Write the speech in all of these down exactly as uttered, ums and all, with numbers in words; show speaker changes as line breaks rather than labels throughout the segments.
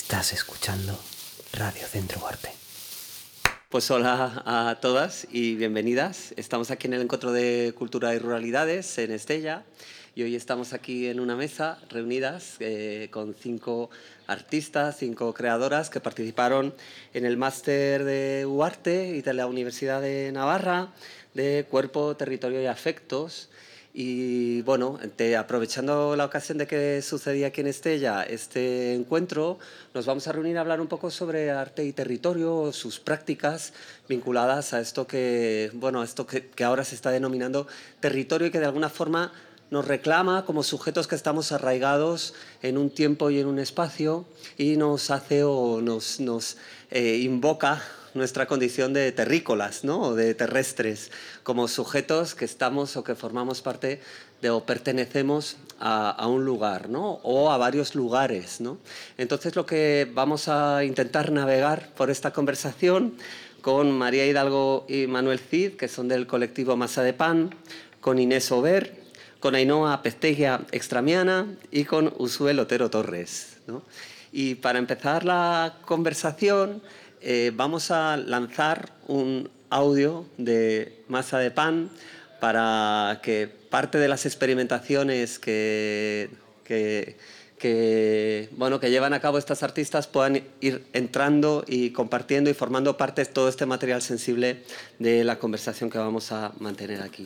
Estás escuchando Radio Centro Arte.
Pues hola a todas y bienvenidas. Estamos aquí en el Encuentro de Cultura y Ruralidades en Estella y hoy estamos aquí en una mesa reunidas eh, con cinco artistas, cinco creadoras que participaron en el máster de U Arte y de la Universidad de Navarra de Cuerpo, Territorio y Afectos. Y bueno, te, aprovechando la ocasión de que sucedía aquí en Estella este encuentro, nos vamos a reunir a hablar un poco sobre arte y territorio, sus prácticas vinculadas a esto que, bueno, a esto que, que ahora se está denominando territorio y que de alguna forma nos reclama como sujetos que estamos arraigados en un tiempo y en un espacio y nos hace o nos, nos eh, invoca nuestra condición de terrícolas, ¿no? O de terrestres, como sujetos que estamos o que formamos parte de o pertenecemos a, a un lugar, ¿no? O a varios lugares, ¿no? Entonces lo que vamos a intentar navegar por esta conversación con María Hidalgo y Manuel Cid, que son del colectivo Masa de Pan, con Inés Ober, con Ainhoa Pesteguia Extramiana y con Usuel Otero Torres, ¿no? Y para empezar la conversación, Eh, vamos a lanzar un audio de Masa de Pan para que parte de las experimentaciones que, que, que, bueno, que llevan a cabo estas artistas puedan ir entrando y compartiendo y formando parte de todo este material sensible de la conversación que vamos a mantener aquí.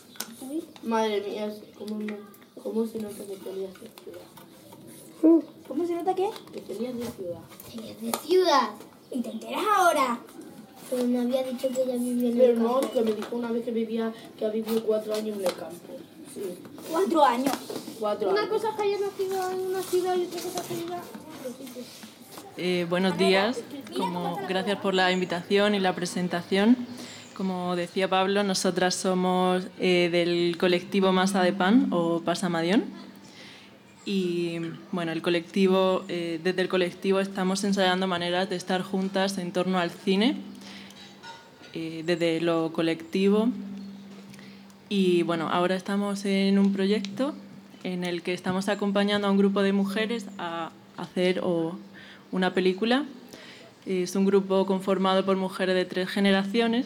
Madre mía, ¿cómo, me, cómo se nota que tenías de ciudad?
¿Cómo se nota qué?
Que tenías de ciudad.
Tenías de ciudad. ¿Y te enteras ahora? Pero me había dicho que ella vivía en
Pero
el
no,
campo.
que me dijo una vez que vivía, que ha vivido cuatro años en el campo. Sí,
Cuatro años.
cuatro
Una
años.
cosa es que haya nacido en una ciudad y otra cosa es que viva en otro sitio.
Eh, buenos días, como, gracias por la invitación y la presentación. Como decía Pablo, nosotras somos eh, del colectivo Masa de Pan o Pasamadión. Y bueno, el colectivo, eh, desde el colectivo estamos ensayando maneras de estar juntas en torno al cine, eh, desde lo colectivo. Y bueno, ahora estamos en un proyecto en el que estamos acompañando a un grupo de mujeres a hacer o, una película. Es un grupo conformado por mujeres de tres generaciones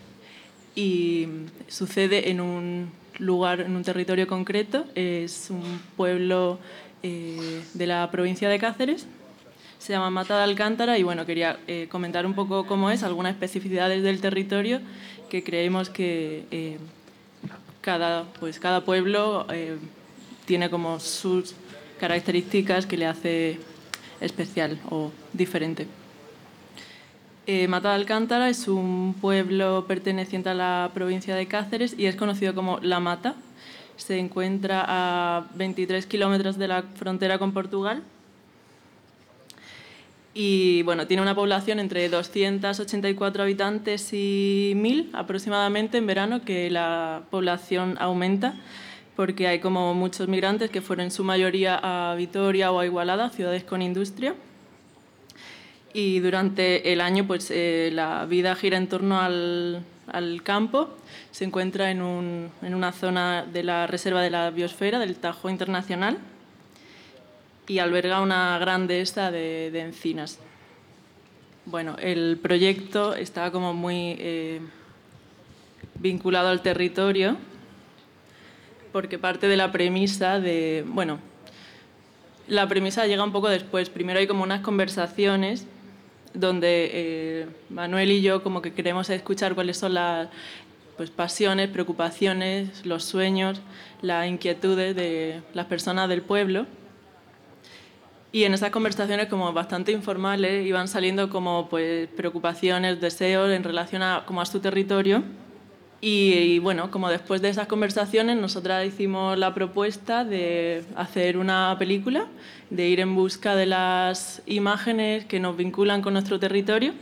y sucede en un lugar, en un territorio concreto. Es un pueblo eh, de la provincia de Cáceres, se llama Mata de Alcántara y bueno, quería eh, comentar un poco cómo es, algunas especificidades del territorio que creemos que eh, cada, pues, cada pueblo eh, tiene como sus características que le hace especial o diferente. Eh, Mata de Alcántara es un pueblo perteneciente a la provincia de Cáceres y es conocido como La Mata. Se encuentra a veintitrés kilómetros de la frontera con Portugal y bueno, tiene una población entre doscientos ochenta y cuatro habitantes y mil aproximadamente en verano, que la población aumenta porque hay como muchos migrantes que fueron en su mayoría a Vitoria o a Igualada, ciudades con industria. Y durante el año pues, eh, la vida gira en torno al, al campo. Se encuentra en, un, en una zona de la Reserva de la Biosfera, del Tajo Internacional, y alberga una gran dehesa de, de encinas. Bueno, el proyecto está como muy eh, vinculado al territorio porque parte de la premisa de... Bueno, la premisa llega un poco después. Primero hay como unas conversaciones donde eh, Manuel y yo como que queremos escuchar cuáles son las pues, pasiones, preocupaciones, los sueños, las inquietudes de las personas del pueblo. Y en esas conversaciones como bastante informales iban saliendo como pues, preocupaciones, deseos en relación a, como a su territorio. Y, y bueno, como después de esas conversaciones nosotras hicimos la propuesta de hacer una película, de ir en busca de las imágenes que nos vinculan con nuestro territorio.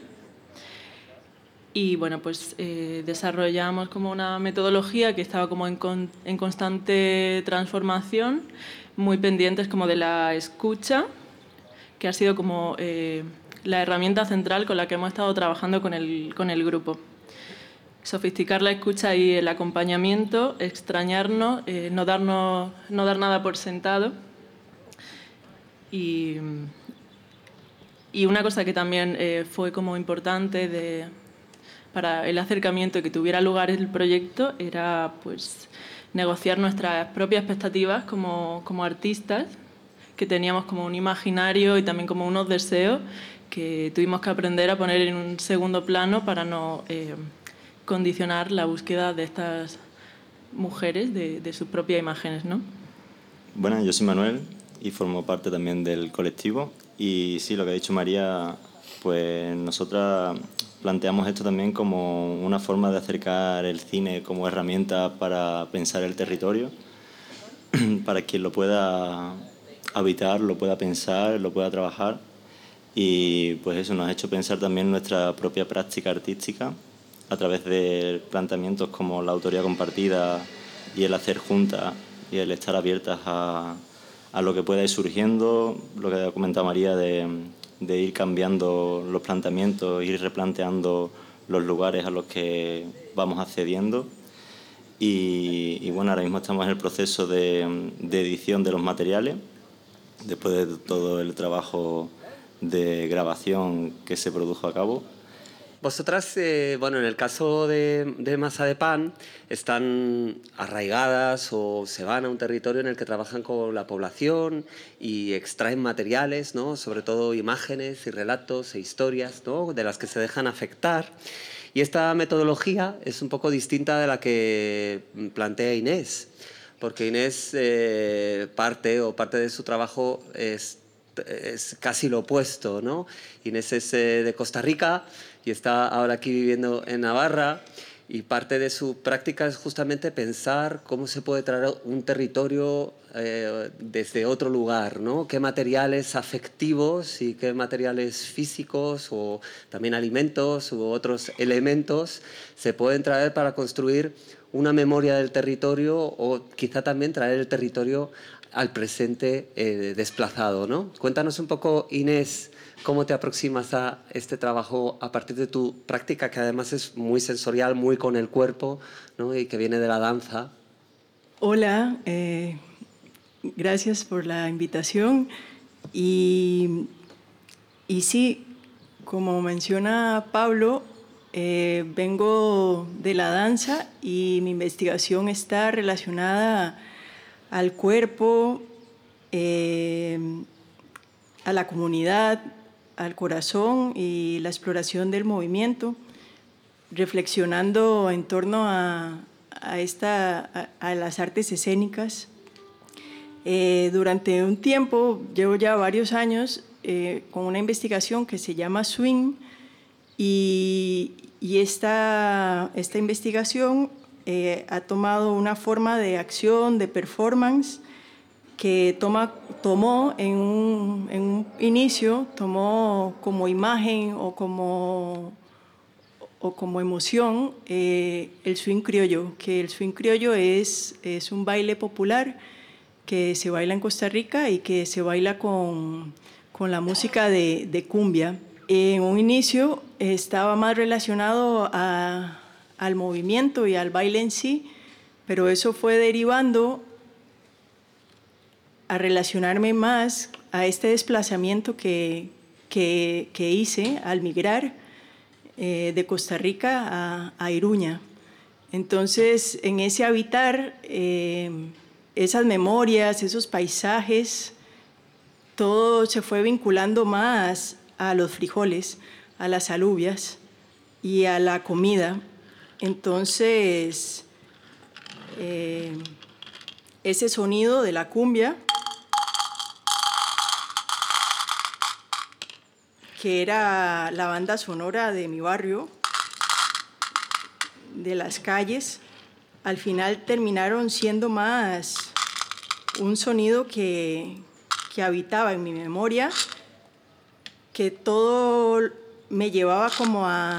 Y bueno, pues eh, desarrollamos como una metodología que estaba como en, con, en constante transformación, muy pendientes como de la escucha, que ha sido como eh, la herramienta central con la que hemos estado trabajando con el, con el grupo. Sofisticar la escucha y el acompañamiento, extrañarnos, eh, no, darnos, no dar nada por sentado y, y una cosa que también eh, fue como importante de, para el acercamiento que tuviera lugar el proyecto era pues, negociar nuestras propias expectativas como, como artistas, que teníamos como un imaginario y también como unos deseos que tuvimos que aprender a poner en un segundo plano para no eh, condicionar la búsqueda de estas mujeres de, de sus propias imágenes, ¿no?
Bueno, yo soy Manuel y formo parte también del colectivo. Y sí, lo que ha dicho María, pues nosotras planteamos esto también como una forma de acercar el cine como herramienta para pensar el territorio, para quien lo pueda habitar, lo pueda pensar, lo pueda trabajar. Y pues eso nos ha hecho pensar también nuestra propia práctica artística a través de planteamientos como la autoría compartida y el hacer juntas y el estar abiertas a, a lo que pueda ir surgiendo, lo que ha comentado María de, de ir cambiando los planteamientos, ir replanteando los lugares a los que vamos accediendo. Y, y bueno, ahora mismo estamos en el proceso de, de edición de los materiales, después de todo el trabajo de grabación que se produjo a cabo.
Vosotras, eh, bueno, en el caso de, de Masa de Pan, están arraigadas o se van a un territorio en el que trabajan con la población y extraen materiales, ¿no? Sobre todo imágenes y relatos e historias, ¿no? De las que se dejan afectar. Y esta metodología es un poco distinta de la que plantea Inés, porque Inés eh, parte o parte de su trabajo es, es casi lo opuesto, ¿no? Inés es eh, de Costa Rica y está ahora aquí viviendo en Navarra, y parte de su práctica es justamente pensar cómo se puede traer un territorio eh, desde otro lugar, ¿no? Qué materiales afectivos y qué materiales físicos o también alimentos u otros elementos se pueden traer para construir una memoria del territorio o quizá también traer el territorio al presente eh, desplazado, ¿no? Cuéntanos un poco, Inés, ¿cómo te aproximas a este trabajo a partir de tu práctica, que además es muy sensorial, muy con el cuerpo, ¿no? Y que viene de la danza?
Hola, eh, gracias por la invitación. Y, y sí, como menciona Pablo, eh, vengo de la danza y mi investigación está relacionada al cuerpo, eh, a la comunidad, al corazón y la exploración del movimiento, reflexionando en torno a, a, esta, a, a las artes escénicas. Eh, durante un tiempo, llevo ya varios años eh, con una investigación que se llama Swing, y, y esta, esta investigación eh, ha tomado una forma de acción, de performance, que toma, tomó en un, en un inicio, tomó como imagen o como, o como emoción eh, el swing criollo, que el swing criollo es, es un baile popular que se baila en Costa Rica y que se baila con, con la música de, de cumbia. En un inicio estaba más relacionado a, al movimiento y al baile en sí, pero eso fue derivando a relacionarme más a este desplazamiento que, que, que hice al migrar eh, de Costa Rica a, a Iruña. Entonces, en ese habitar, eh, esas memorias, esos paisajes, todo se fue vinculando más a los frijoles, a las alubias y a la comida. Entonces, eh, ese sonido de la cumbia, que era la banda sonora de mi barrio, de las calles, al final terminaron siendo más un sonido que, que habitaba en mi memoria, que todo me llevaba como a,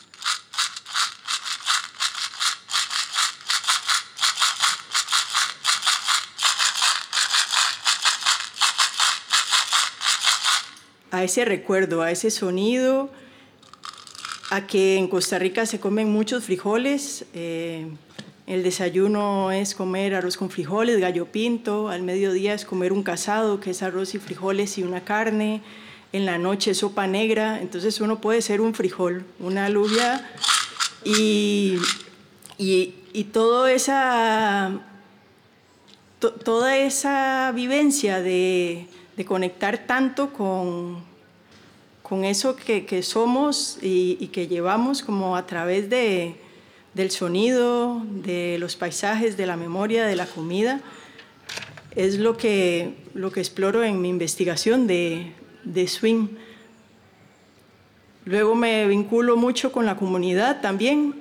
a ese recuerdo, a ese sonido, a que en Costa Rica se comen muchos frijoles. Eh, el desayuno es comer arroz con frijoles, gallo pinto. Al mediodía es comer un casado, que es arroz y frijoles y una carne. en la noche sopa negra, entonces uno puede ser un frijol, una alubia, y, y, y toda esa, to, toda esa vivencia de, de conectar tanto con, con eso que, que somos y, y que llevamos como a través de, del sonido, de los paisajes, de la memoria, de la comida, es lo que, lo que exploro en mi investigación de, de swing. Luego me vinculo mucho con la comunidad también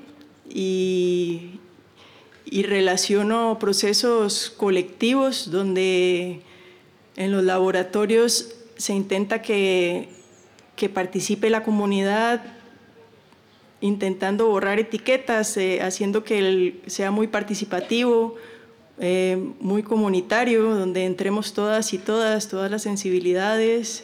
y, y relaciono procesos colectivos donde en los laboratorios se intenta que, que participe la comunidad intentando borrar etiquetas, eh, haciendo que el, sea muy participativo, eh, muy comunitario, donde entremos todas y todas, todas las sensibilidades,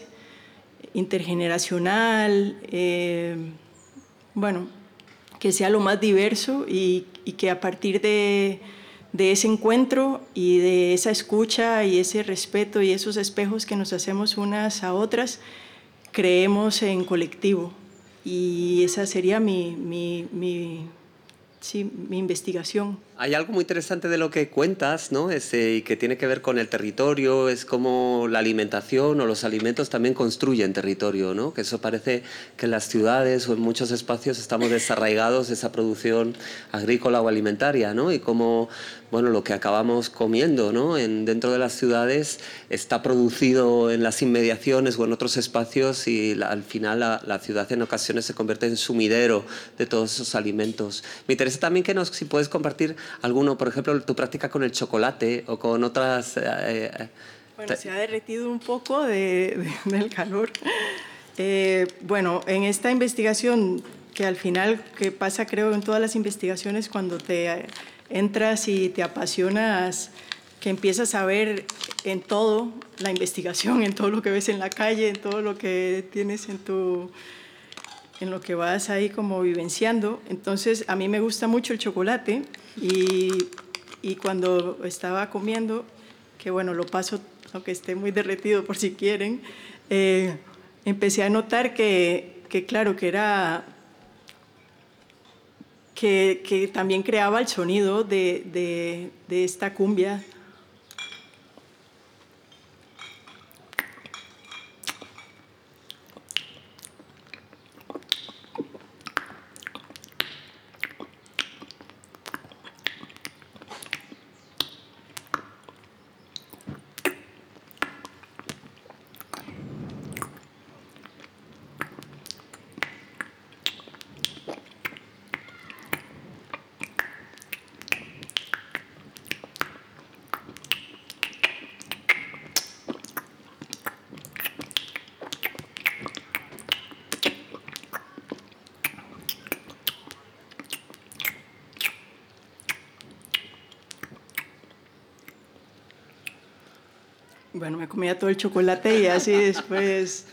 intergeneracional, eh, bueno, que sea lo más diverso y, y que a partir de, de ese encuentro y de esa escucha y ese respeto y esos espejos que nos hacemos unas a otras, creemos en colectivo. Y esa sería mi, mi, mi, sí, mi investigación.
Hay algo muy interesante de lo que cuentas, ¿no? Ese, y que tiene que ver con el territorio, es como la alimentación o los alimentos también construyen territorio, ¿no? Que eso parece que en las ciudades o en muchos espacios estamos desarraigados de esa producción agrícola o alimentaria, ¿no? Y como, bueno, lo que acabamos comiendo, ¿no? En, dentro de las ciudades está producido en las inmediaciones o en otros espacios y la, al final la, la ciudad en ocasiones se convierte en sumidero de todos esos alimentos. Me interesa también que nos, si puedes compartir alguno, por ejemplo, tu práctica con el chocolate o con otras... Eh,
bueno, se ha derretido un poco de, de, del calor. Eh, bueno, en esta investigación, que al final, que pasa creo en todas las investigaciones, cuando te entras y te apasionas, que empiezas a ver en todo la investigación, en todo lo que ves en la calle, en todo lo que tienes en tu... en lo que vas ahí como vivenciando. Entonces, a mí me gusta mucho el chocolate y, y cuando estaba comiendo, que bueno, lo paso, aunque esté muy derretido por si quieren, eh, empecé a notar que, que claro, que era... Que, que también creaba el sonido de, de, de esta cumbia. Bueno, me comía todo el chocolate y así después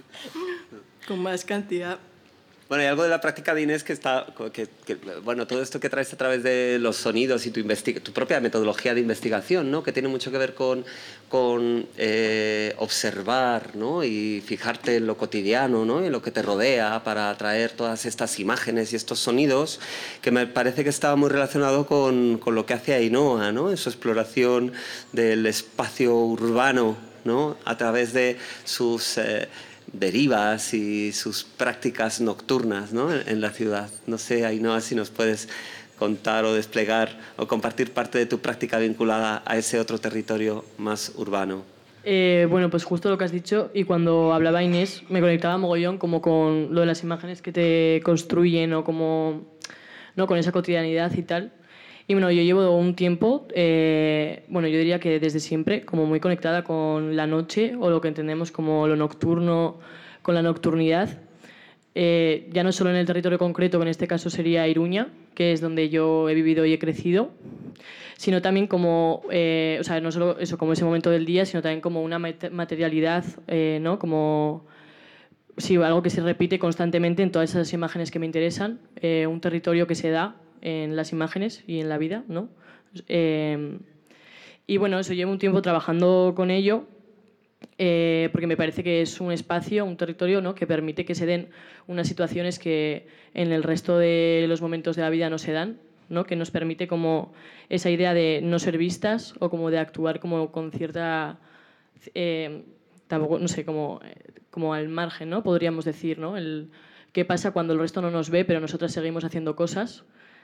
con más cantidad.
Bueno, hay algo de la práctica de Inés que está... Que, que, bueno, todo esto que traes a través de los sonidos y tu, tu propia metodología de investigación, ¿no? Que tiene mucho que ver con, con eh, observar, ¿no? Y fijarte en lo cotidiano, ¿no? En lo que te rodea para traer todas estas imágenes y estos sonidos, que me parece que estaba muy relacionado con, con lo que hace Ainhoa, ¿no? En su exploración del espacio urbano, ¿no? A través de sus... Eh, derivas y sus prácticas nocturnas, ¿no? en, en la ciudad. No sé, Ainhoa, si nos puedes contar o desplegar o compartir parte de tu práctica vinculada a ese otro territorio más urbano.
Eh, bueno, pues justo lo que has dicho, y cuando hablaba Inés me conectaba mogollón como con lo de las imágenes que te construyen o como, ¿no? Con esa cotidianidad y tal. Y bueno, yo llevo un tiempo, eh, bueno, yo diría que desde siempre, como muy conectada con la noche o lo que entendemos como lo nocturno, con la nocturnidad. Eh, ya no solo en el territorio concreto, que en este caso sería Iruña, que es donde yo he vivido y he crecido, sino también como, eh, o sea, no solo eso, como ese momento del día, sino también como una materialidad, eh, ¿no? Como, sí, algo que se repite constantemente en todas esas imágenes que me interesan, eh, un territorio que se da en las imágenes y en la vida, ¿no? Eh, y bueno, eso, llevo un tiempo trabajando con ello eh, porque me parece que es un espacio, un territorio, ¿no?, que permite que se den unas situaciones que en el resto de los momentos de la vida no se dan, ¿no?, que nos permite como esa idea de no ser vistas o como de actuar como con cierta... Eh, tampoco, no sé, como, como al margen, ¿no?, podríamos decir, ¿no?, el qué pasa cuando el resto no nos ve, pero nosotras seguimos haciendo cosas.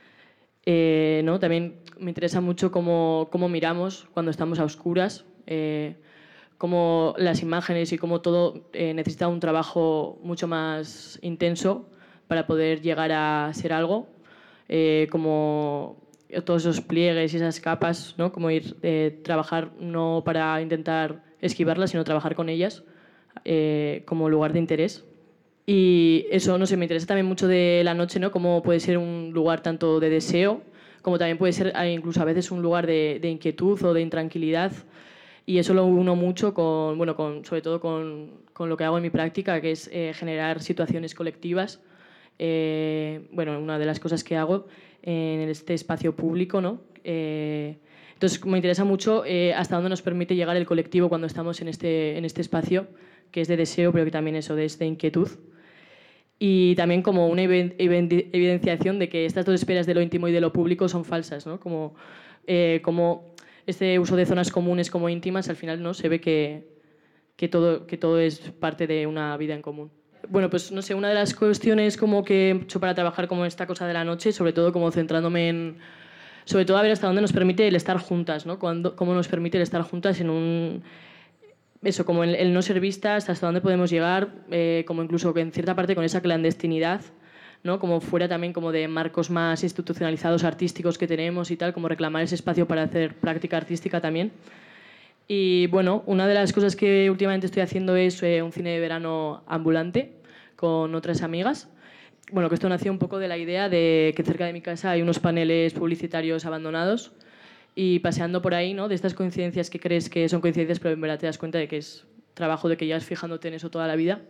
Eh, ¿no? También me interesa mucho cómo, cómo miramos cuando estamos a oscuras, eh, cómo las imágenes y cómo todo eh, necesita un trabajo mucho más intenso para poder llegar a ser algo, eh, como todos esos pliegues y esas capas, ¿no?, como ir eh, trabajar no para intentar esquivarlas, sino trabajar con ellas eh, como lugar de interés. Y eso, no sé, me interesa también mucho de la noche, ¿no?, cómo puede ser un lugar tanto de deseo, como también puede ser incluso a veces un lugar de, de inquietud o de intranquilidad. Y eso lo uno mucho con, bueno, con, sobre todo con, con lo que hago en mi práctica, que es eh, generar situaciones colectivas. Eh, bueno, una de las cosas que hago en este espacio público, ¿no? Eh, entonces, me interesa mucho eh, hasta dónde nos permite llegar el colectivo cuando estamos en este, en este espacio, que es de deseo, pero que también eso, de, de inquietud. Y también como una evidenciación de que estas dos esferas de lo íntimo y de lo público son falsas, ¿no? Como, eh, como este uso de zonas comunes como íntimas, al final, ¿no?, se ve que, que, todo, que todo es parte de una vida en común. Bueno, pues no sé, una de las cuestiones como que he hecho para trabajar como esta cosa de la noche, sobre todo como centrándome en... Sobre todo a ver hasta dónde nos permite el estar juntas, ¿no? Cuando, cómo nos permite el estar juntas en un... Eso, como el, el no ser vistas, hasta dónde podemos llegar, eh, como incluso que en cierta parte con esa clandestinidad, ¿no?, como fuera también como de marcos más institucionalizados artísticos que tenemos y tal, como reclamar ese espacio para hacer práctica artística también. Y bueno, una de las cosas que últimamente estoy haciendo es eh, un cine de verano ambulante con otras amigas. Bueno, que esto nació un poco de la idea de que cerca de mi casa hay unos paneles publicitarios abandonados. Y paseando por ahí, ¿no?, de estas coincidencias que crees que son coincidencias, pero en verdad te das cuenta de que es trabajo, de que llevas fijándote en eso toda la vida.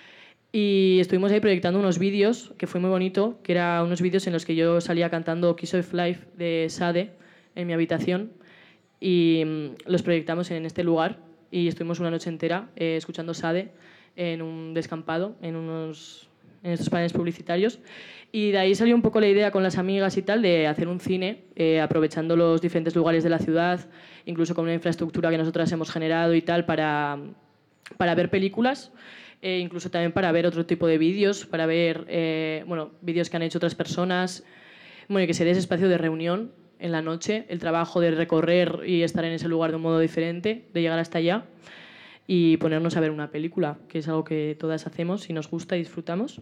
Y estuvimos ahí proyectando unos vídeos, que fue muy bonito, que eran unos vídeos en los que yo salía cantando Kiss of Life de Sade en mi habitación. Y mmm, los proyectamos en este lugar. Y estuvimos una noche entera eh, escuchando Sade en un descampado, en, unos, en estos paneles publicitarios. Y de ahí salió un poco la idea con las amigas y tal de hacer un cine, eh, aprovechando los diferentes lugares de la ciudad, incluso con una infraestructura que nosotras hemos generado y tal, para, para ver películas, eh, incluso también para ver otro tipo de vídeos, para ver eh, bueno, vídeos que han hecho otras personas, bueno, y que se dé ese espacio de reunión en la noche, el trabajo de recorrer y estar en ese lugar de un modo diferente, de llegar hasta allá y ponernos a ver una película, que es algo que todas hacemos y nos gusta y disfrutamos.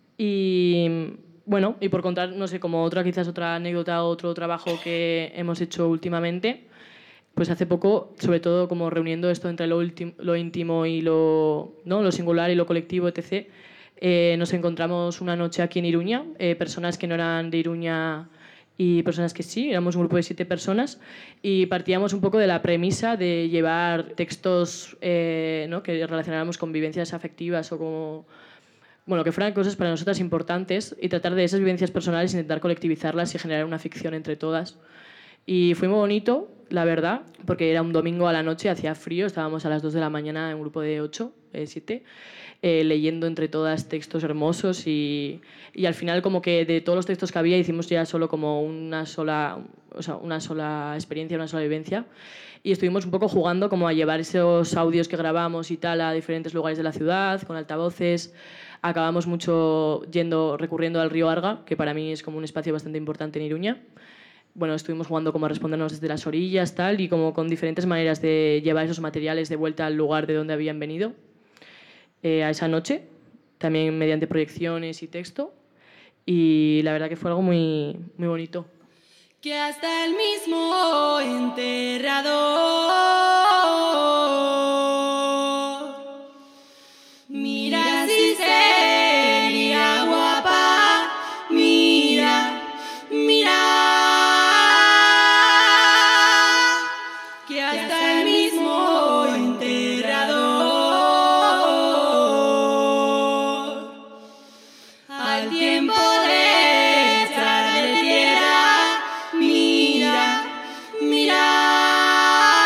Y... Bueno, y por contar, no sé, como otra, quizás otra anécdota o otro trabajo que hemos hecho últimamente, pues hace poco, sobre todo como reuniendo esto entre lo, lo íntimo y lo, ¿no?, lo singular y lo colectivo, etcétera, eh, nos encontramos una noche aquí en Iruña, eh, personas que no eran de Iruña y personas que sí, éramos un grupo de siete personas y partíamos un poco de la premisa de llevar textos eh, ¿no?, que relacionáramos con vivencias afectivas o como... Bueno, que fueran cosas para nosotras importantes y tratar de esas vivencias personales, intentar colectivizarlas y generar una ficción entre todas. Y fue muy bonito, la verdad, porque era un domingo a la noche, hacía frío, estábamos a las dos de la mañana en un grupo de ocho, eh, siete, eh, leyendo entre todas textos hermosos y, y al final como que de todos los textos que había hicimos ya solo como una sola, o sea, una sola experiencia, una sola vivencia. Y estuvimos un poco jugando como a llevar esos audios que grabamos y tal a diferentes lugares de la ciudad, con altavoces. Acabamos mucho yendo, recurriendo al río Arga, que para mí es como un espacio bastante importante en Iruña. Bueno, estuvimos jugando como a respondernos desde las orillas, tal, y como con diferentes maneras de llevar esos materiales de vuelta al lugar de donde habían venido eh, a esa noche, también mediante proyecciones y texto. Y la verdad que fue algo muy, muy bonito.
Que hasta el mismo enterrador mira si sería guapa, mira, mira, que hasta el mismo enterrador al tiempo de echarle tierra, mira, mira.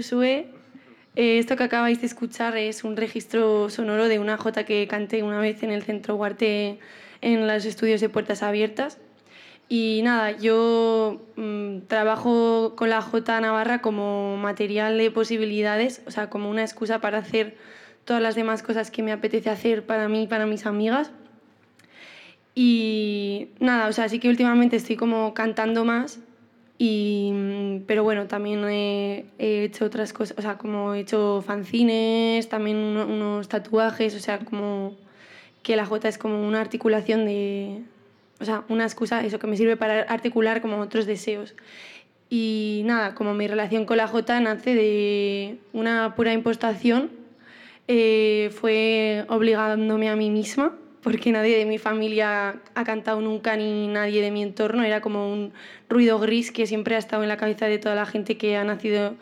Usue. Eh, esto que acabáis de escuchar es un registro sonoro de una jota que canté una vez en el Centro Huarte en los estudios de Puertas Abiertas. Y nada, yo mmm, trabajo con la jota navarra como material de posibilidades, o sea, como una excusa para hacer todas las demás cosas que me apetece hacer para mí y para mis amigas. Y nada, o sea, sí que últimamente estoy como cantando más, y, pero bueno, también he, he hecho otras cosas, o sea, como he hecho fanzines, también uno, unos tatuajes, o sea, como que la jota es como una articulación de... O sea, una excusa, eso que me sirve para articular como otros deseos. Y nada, como mi relación con la jota nace de una pura impostación, eh, fue obligándome a mí misma, porque nadie de mi familia ha cantado nunca, ni nadie de mi entorno. Era como un ruido gris que siempre ha estado en la cabeza de toda la gente que ha nacido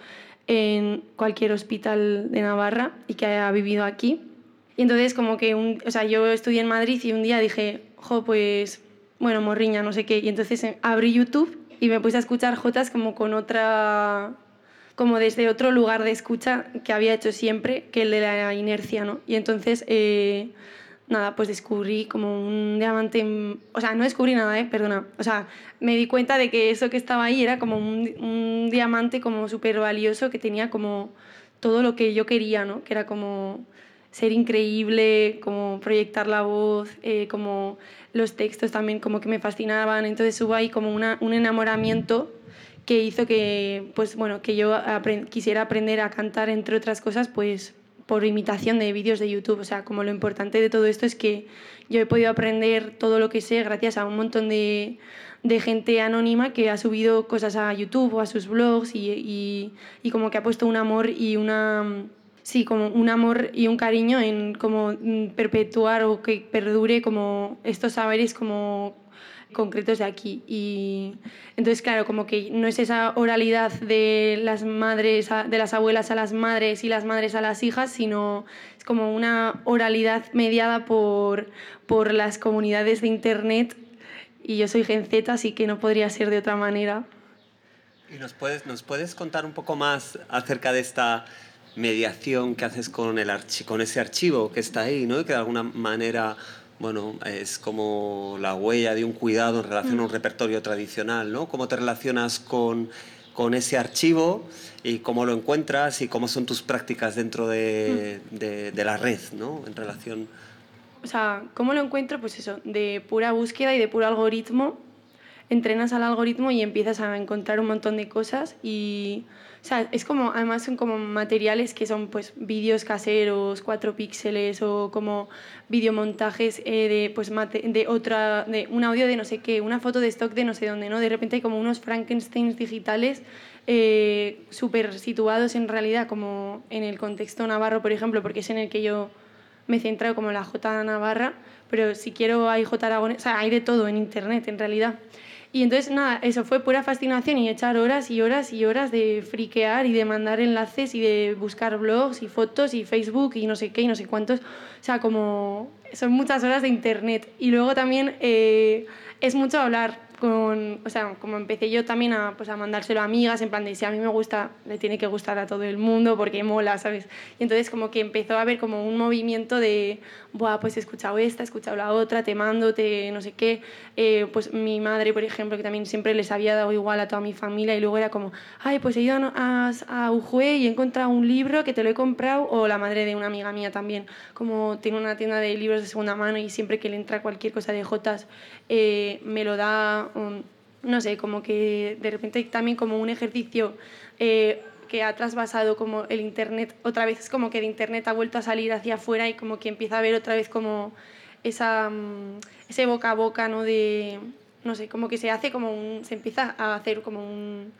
en cualquier hospital de Navarra y que ha vivido aquí. Y entonces como que, un, o sea, yo estudié en Madrid y un día dije, jo, pues... bueno, morriña, no sé qué, y entonces abrí YouTube y me puse a escuchar jotas como con otra, como desde otro lugar de escucha que había hecho siempre, que el de la inercia, ¿no? Y entonces, eh, nada, pues descubrí como un diamante, o sea, no descubrí nada, eh, perdona, o sea, me di cuenta de que eso que estaba ahí era como un, un diamante como súper valioso que tenía como todo lo que yo quería, ¿no? Que era como ser increíble, como proyectar la voz, eh, como los textos también como que me fascinaban. Entonces hubo ahí como una, un enamoramiento que hizo que, pues, bueno, que yo aprend- quisiera aprender a cantar, entre otras cosas, pues por imitación de vídeos de YouTube. O sea, como lo importante de todo esto es que yo he podido aprender todo lo que sé gracias a un montón de, de gente anónima que ha subido cosas a YouTube o a sus blogs y, y, y como que ha puesto un amor y una... Sí, como un amor y un cariño en como perpetuar o que perdure como estos saberes como concretos de aquí. Y entonces, claro, como que no es esa oralidad de las madres, de las abuelas a las madres y las madres a las hijas, sino es como una oralidad mediada por, por las comunidades de Internet. Y yo soy Gen Z, así que no podría ser de otra manera.
¿Y nos puedes, nos puedes contar un poco más acerca de esta mediación que haces con, el archi- con ese archivo que está ahí, ¿no? Y que de alguna manera, bueno, es como la huella de un cuidado en relación a un repertorio tradicional, ¿no? ¿Cómo te relacionas con, con ese archivo y cómo lo encuentras y cómo son tus prácticas dentro de, de, de la red, ¿no? En relación...
O sea, ¿cómo lo encuentro? Pues eso, de pura búsqueda y de puro algoritmo. Entrenas al algoritmo y empiezas a encontrar un montón de cosas y... O sea, es como, además son como materiales que son pues vídeos caseros, cuatro píxeles o como videomontajes eh, de, pues, mate, de, otra, de un audio de no sé qué, una foto de stock de no sé dónde, ¿no? De repente hay como unos Frankensteins digitales eh, súper situados en realidad como en el contexto navarro, por ejemplo, porque es en el que yo me he centrado como en la jota navarra, pero si quiero hay jota aragonesa, o sea, hay de todo en Internet en realidad. Y entonces, nada, eso fue pura fascinación y echar horas y horas y horas de friquear y de mandar enlaces y de buscar blogs y fotos y Facebook y no sé qué y no sé cuántos. O sea, como son muchas horas de Internet. Y luego también eh, es mucho hablar con... O sea, como empecé yo también a, pues, a mandárselo a amigas, en plan de si a mí me gusta, le tiene que gustar a todo el mundo porque mola, ¿sabes? Y entonces como que empezó a haber como un movimiento de, buah, pues he escuchado esta, he escuchado la otra, te mando, te no sé qué. Eh, pues mi madre, por ejemplo, que también siempre les había dado igual a toda mi familia y luego era como, ay, pues he ido a, a, a Ujue y he encontrado un libro que te lo he comprado, o la madre de una amiga mía también, como tiene una tienda de libros de segunda mano y siempre que le entra cualquier cosa de jotas eh, me lo da, um, no sé, como que de repente también como un ejercicio eh, que ha trasvasado como el Internet, otra vez es como que de Internet ha vuelto a salir hacia afuera y como que empieza a haber otra vez como esa, um, ese boca a boca, ¿no? De, no sé, como que se hace como un, se empieza a hacer como un,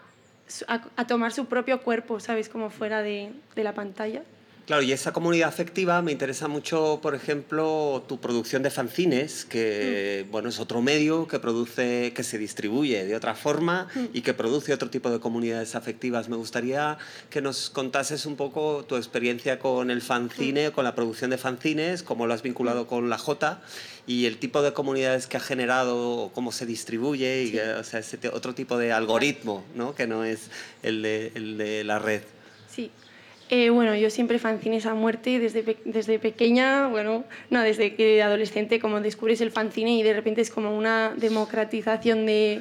a, a tomar su propio cuerpo, ¿sabes? Como fuera de, de la pantalla.
Claro, y esa comunidad afectiva me interesa mucho, por ejemplo, tu producción de fanzines, que mm. bueno, es otro medio que produce, que se distribuye de otra forma mm. y que produce otro tipo de comunidades afectivas. Me gustaría que nos contases un poco tu experiencia con el fanzine, mm. con la producción de fanzines, cómo lo has vinculado mm. con la Jota y el tipo de comunidades que ha generado, cómo se distribuye, y, sí. o sea, ese otro tipo de algoritmo, ¿no? Que no es el de, el de la red.
Sí. Eh, bueno, yo siempre fanzines a muerte desde, pe desde pequeña, bueno, no, desde que adolescente, como descubres el fanzine y de repente es como una democratización de,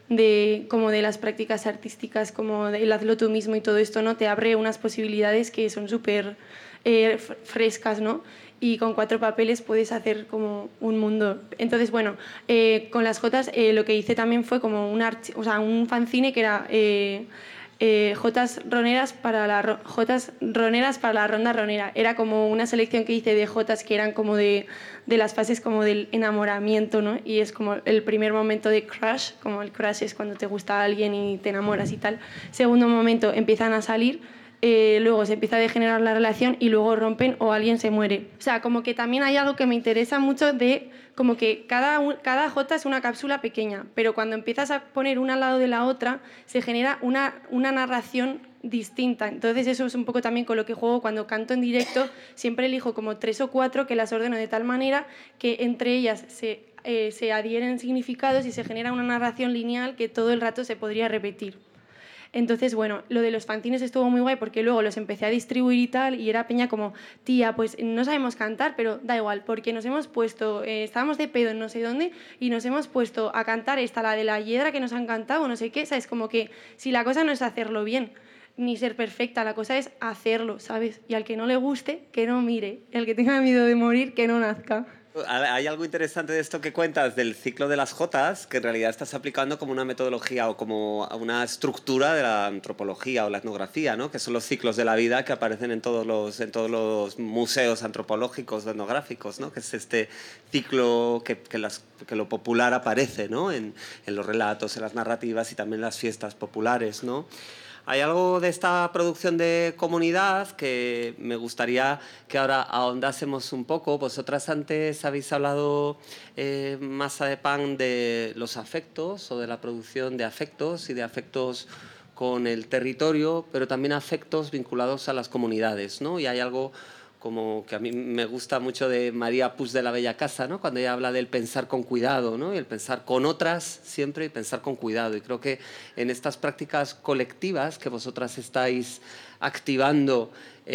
de, como de las prácticas artísticas, como el hazlo tú mismo y todo esto, ¿no? Te abre unas posibilidades que son súper eh, frescas, ¿no? Y con cuatro papeles puedes hacer como un mundo. Entonces, bueno, eh, con las Jotas eh, lo que hice también fue como un, o sea, un fanzine que era... Eh, Eh, Jotas roneras para la Jotas roneras para la ronda ronera. Era como una selección que hice de Jotas que eran como de, de las fases como del enamoramiento, ¿no? Y es como el primer momento de crush, como el crush es cuando te gusta a alguien y te enamoras y tal. Segundo momento, empiezan a salir, eh, luego se empieza a degenerar la relación y luego rompen o alguien se muere. O sea, como que también hay algo que me interesa mucho de como que cada, cada jota es una cápsula pequeña, pero cuando empiezas a poner una al lado de la otra, se genera una, una narración distinta. Entonces eso es un poco también con lo que juego cuando canto en directo. Siempre elijo como tres o cuatro que las ordeno de tal manera que entre ellas se, eh, se adhieren significados y se genera una narración lineal que todo el rato se podría repetir. Entonces, bueno, lo de los fanzines estuvo muy guay porque luego los empecé a distribuir y tal, y era peña como, tía, pues no sabemos cantar, pero da igual, porque nos hemos puesto, eh, estábamos de pedo en no sé dónde, y nos hemos puesto a cantar esta, la de la hiedra que nos han cantado, no sé qué, ¿sabes? Como que si la cosa no es hacerlo bien, ni ser perfecta, la cosa es hacerlo, ¿sabes? Y al que no le guste, que no mire, el que tenga miedo de morir, que no nazca.
Hay algo interesante de esto que cuentas del ciclo de las Jotas, que en realidad estás aplicando como una metodología o como una estructura de la antropología o la etnografía, ¿no? Que son los ciclos de la vida que aparecen en todos los, en todos los museos antropológicos, etnográficos, ¿no? Que es este ciclo que, que, las, que lo popular aparece, ¿no? En, en los relatos, en las narrativas y también en las fiestas populares, ¿no? Hay algo de esta producción de comunidad que me gustaría que ahora ahondásemos un poco. Vosotras antes habéis hablado eh, más de pan de los afectos o de la producción de afectos y de afectos con el territorio, pero también afectos vinculados a las comunidades, ¿no? Y hay algo como que a mí me gusta mucho de María Puig de la Bella Casa, ¿no? Cuando ella habla del pensar con cuidado, ¿no? Y el pensar con otras siempre y pensar con cuidado. Y creo que en estas prácticas colectivas que vosotras estáis activando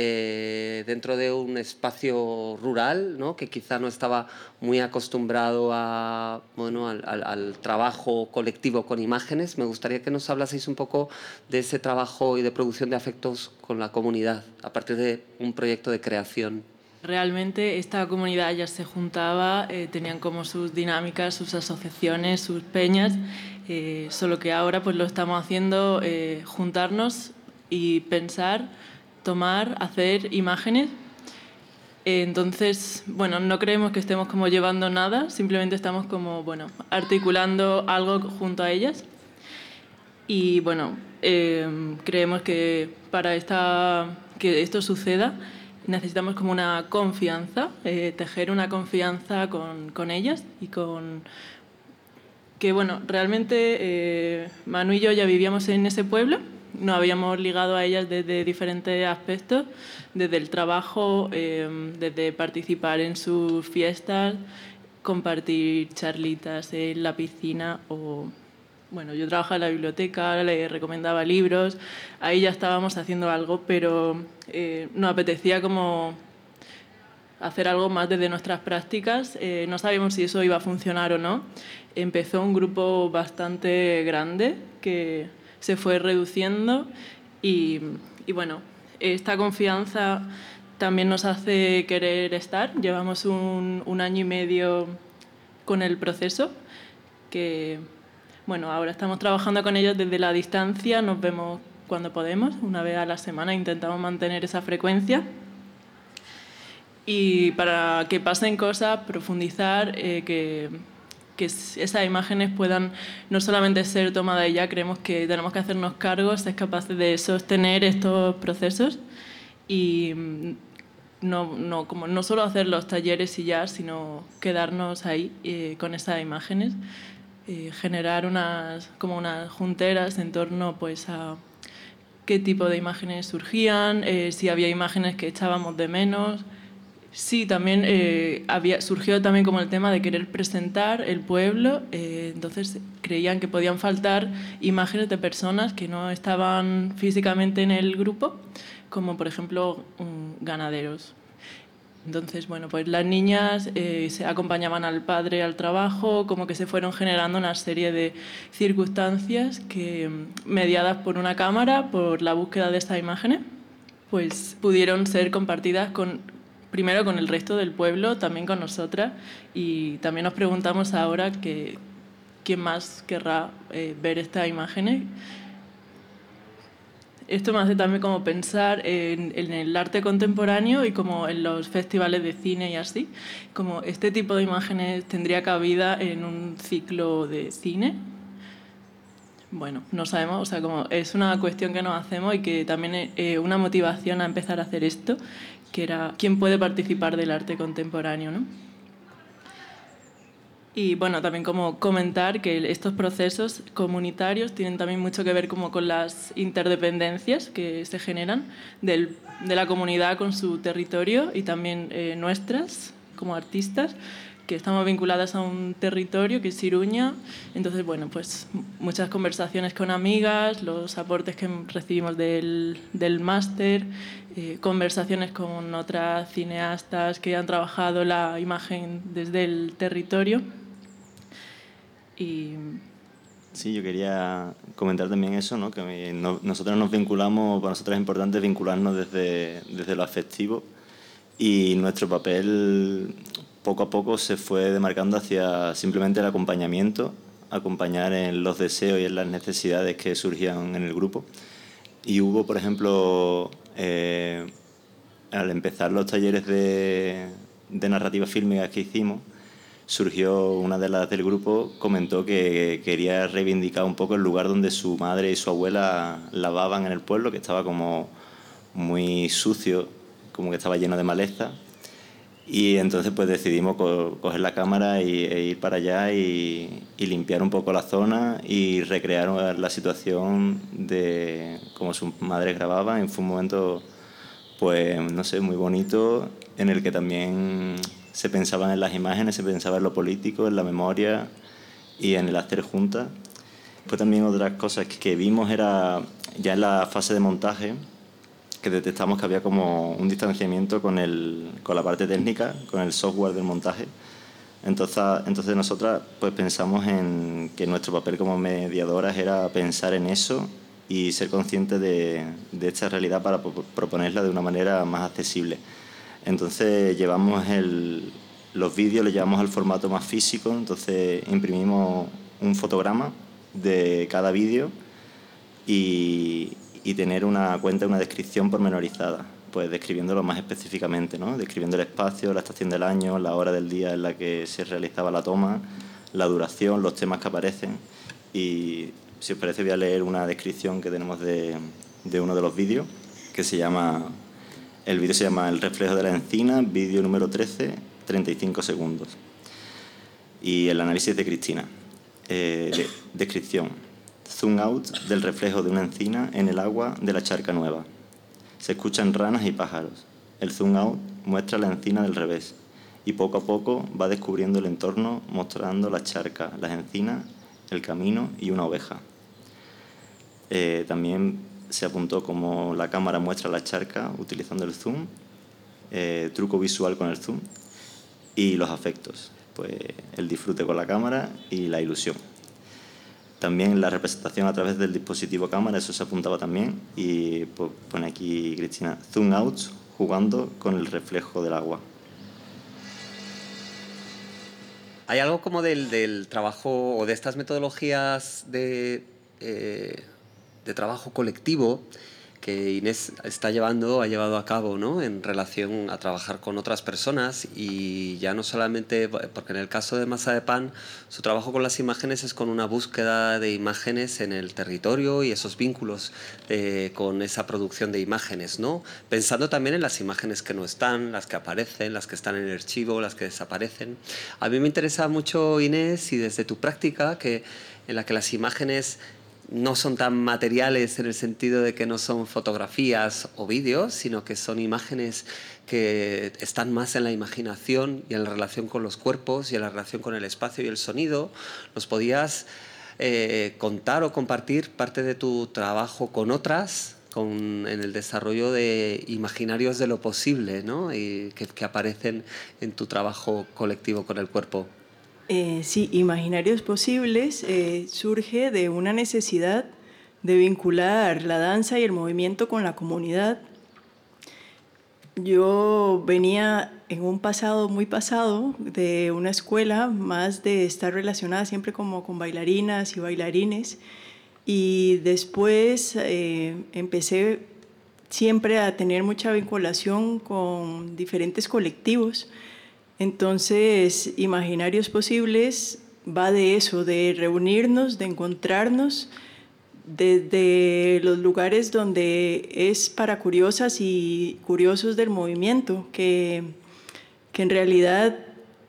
eh, dentro de un espacio rural, ¿no? Que quizá no estaba muy acostumbrado a, bueno, al, al, al trabajo colectivo con imágenes, me gustaría que nos hablaseis un poco de ese trabajo y de producción de afectos con la comunidad a partir de un proyecto de creación.
Realmente esta comunidad ya se juntaba, eh, tenían como sus dinámicas, sus asociaciones, sus peñas, eh, solo que ahora pues lo estamos haciendo eh, juntarnos y pensar, tomar, hacer imágenes. Eh, entonces, bueno, no creemos que estemos como llevando nada, simplemente estamos como, bueno, articulando algo junto a ellas. Y bueno, eh, creemos que para esta, que esto suceda necesitamos como una confianza, eh, tejer una confianza con, con ellas y con... Que bueno, realmente eh, Manu y yo ya vivíamos en ese pueblo, nos habíamos ligado a ellas desde diferentes aspectos, desde el trabajo, eh, desde participar en sus fiestas, compartir charlitas en la piscina o... Bueno, yo trabajaba en la biblioteca, le recomendaba libros, ahí ya estábamos haciendo algo, pero eh, nos apetecía como hacer algo más desde nuestras prácticas. Eh, no sabíamos si eso iba a funcionar o no. Empezó un grupo bastante grande que se fue reduciendo y, y bueno, esta confianza también nos hace querer estar. Llevamos un, un año y medio con el proceso que... Bueno, ahora estamos trabajando con ellos desde la distancia, nos vemos cuando podemos, una vez a la semana, intentamos mantener esa frecuencia. Y para que pasen cosas, profundizar, eh, que, que esas imágenes puedan no solamente ser tomadas y ya, creemos que tenemos que hacernos cargo, ser capaces de sostener estos procesos y no, no, como no solo hacer los talleres y ya, sino quedarnos ahí eh, con esas imágenes. Eh, generar unas, como unas junteras en torno pues, a qué tipo de imágenes surgían, eh, si había imágenes que echábamos de menos. Sí, también eh, había, surgió también como el tema de querer presentar el pueblo, eh, entonces creían que podían faltar imágenes de personas que no estaban físicamente en el grupo, como por ejemplo ganaderos. Entonces, bueno, pues las niñas eh, se acompañaban al padre al trabajo, como que se fueron generando una serie de circunstancias que, mediadas por una cámara, por la búsqueda de estas imágenes, pues pudieron ser compartidas con, primero con el resto del pueblo, también con nosotras, y también nos preguntamos ahora que, quién más querrá eh, ver estas imágenes. Esto me hace también como pensar en, en el arte contemporáneo y como en los festivales de cine y así, como este tipo de imágenes tendría cabida en un ciclo de cine. Bueno, no sabemos, o sea, como es una cuestión que nos hacemos y que también es eh, una motivación a empezar a hacer esto, que era quién puede participar del arte contemporáneo, ¿no? Y bueno, también como comentar que estos procesos comunitarios tienen también mucho que ver como con las interdependencias que se generan del, de la comunidad con su territorio y también eh, nuestras como artistas, que estamos vinculadas a un territorio que es Iruña. Entonces, bueno, pues muchas conversaciones con amigas, los aportes que recibimos del, del máster, eh, conversaciones con otras cineastas que han trabajado la imagen desde el territorio. Y...
Sí, yo quería comentar también eso, ¿no? Que no, nosotros nos vinculamos, para nosotros es importante vincularnos desde, desde lo afectivo, y nuestro papel poco a poco se fue demarcando hacia simplemente el acompañamiento, acompañar en los deseos y en las necesidades que surgían en el grupo. Y hubo, por ejemplo, eh, al empezar los talleres de, de narrativa fílmica que hicimos, surgió una de las del grupo, comentó que quería reivindicar un poco el lugar donde su madre y su abuela lavaban en el pueblo, que estaba como muy sucio, como que estaba lleno de maleza. Y entonces pues decidimos co coger la cámara y, e ir para allá y, y limpiar un poco la zona y recrear la situación de cómo sus madres grababan. Y fue un momento, pues no sé, muy bonito, en el que también se pensaban en las imágenes, se pensaba en lo político, en la memoria y en el hacer juntas. Pues también otras cosas que vimos era ya en la fase de montaje, que detectamos que había como un distanciamiento con, el, con la parte técnica, con el software del montaje. Entonces, entonces nosotras pues pensamos en que nuestro papel como mediadoras era pensar en eso y ser conscientes de, de esta realidad para proponerla de una manera más accesible. Entonces llevamos el, los vídeos, los llevamos al formato más físico, entonces imprimimos un fotograma de cada vídeo y, y tener una cuenta, una descripción pormenorizada, pues describiéndolo más específicamente, ¿no? Describiendo el espacio, la estación del año, la hora del día en la que se realizaba la toma, la duración, los temas que aparecen. Y si os parece voy a leer una descripción que tenemos de, de uno de los vídeos, que se llama... El vídeo se llama El reflejo de la encina, vídeo número trece, treinta y cinco segundos. Y el análisis de Cristina. Eh, de, descripción. Zoom out del reflejo de una encina en el agua de la charca nueva. Se escuchan ranas y pájaros. El zoom out muestra la encina del revés y poco a poco va descubriendo el entorno, mostrando la charca, las encinas, el camino y una oveja. Eh, también se apuntó como la cámara muestra la charca utilizando el zoom, eh, truco visual con el zoom y los afectos, pues el disfrute con la cámara y la ilusión. También la representación a través del dispositivo cámara, eso se apuntaba también, y pues, pone aquí Cristina, zoom out, jugando con el reflejo del agua.
¿Hay algo como del, del trabajo o de estas metodologías de... Eh, de trabajo colectivo que Inés está llevando, ha llevado a cabo, ¿no? En relación a trabajar con otras personas, y ya no solamente, porque en el caso de Masa de Pan, su trabajo con las imágenes es con una búsqueda de imágenes en el territorio y esos vínculos eh, con esa producción de imágenes, ¿no? Pensando también en las imágenes que no están, las que aparecen, las que están en el archivo, las que desaparecen. A mí me interesa mucho, Inés, y desde tu práctica, que, en la que las imágenes no son tan materiales en el sentido de que no son fotografías o vídeos, sino que son imágenes que están más en la imaginación y en la relación con los cuerpos y en la relación con el espacio y el sonido. ¿Nos podías eh, contar o compartir parte de tu trabajo con otras con, en el desarrollo de imaginarios de lo posible, ¿no? Y que, que aparecen en tu trabajo colectivo con el cuerpo.
Eh, sí, Imaginarios Posibles eh, surge de una necesidad de vincular la danza y el movimiento con la comunidad. Yo venía en un pasado muy pasado de una escuela más de estar relacionada siempre como con bailarinas y bailarines, y después eh, empecé siempre a tener mucha vinculación con diferentes colectivos. Entonces, Imaginarios Posibles va de eso, de reunirnos, de encontrarnos desde los lugares donde es para curiosas y curiosos del movimiento, que, que en realidad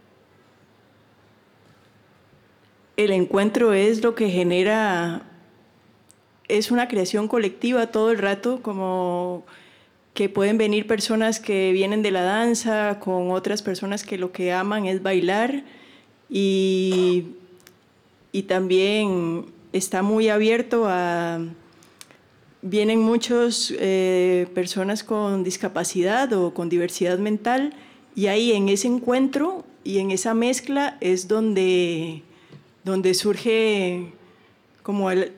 el encuentro es lo que genera, es una creación colectiva todo el rato, como que pueden venir personas que vienen de la danza con otras personas que lo que aman es bailar, y, y también está muy abierto a... Vienen muchas eh, personas con discapacidad o con diversidad mental, y ahí en ese encuentro y en esa mezcla es donde, donde surge como el...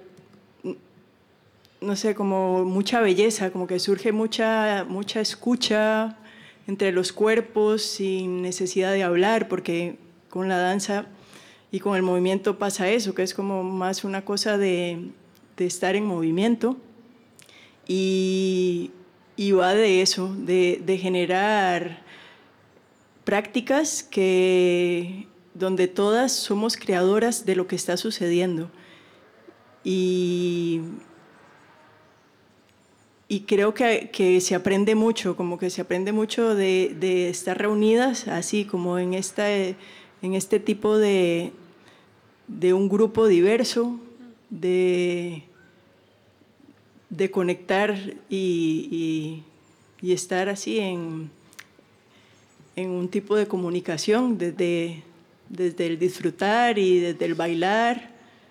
no sé, como mucha belleza, como que surge mucha, mucha escucha entre los cuerpos sin necesidad de hablar, porque con la danza y con el movimiento pasa eso, que es como más una cosa de, de estar en movimiento, y, y va de eso, de, de generar prácticas que, donde todas somos creadoras de lo que está sucediendo. Y... Y creo que, que se aprende mucho, como que se aprende mucho de, de estar reunidas así, como en, esta, en este tipo de, de un grupo diverso, de, de conectar y, y, y estar así en, en un tipo de comunicación, desde, desde el disfrutar y desde el bailar.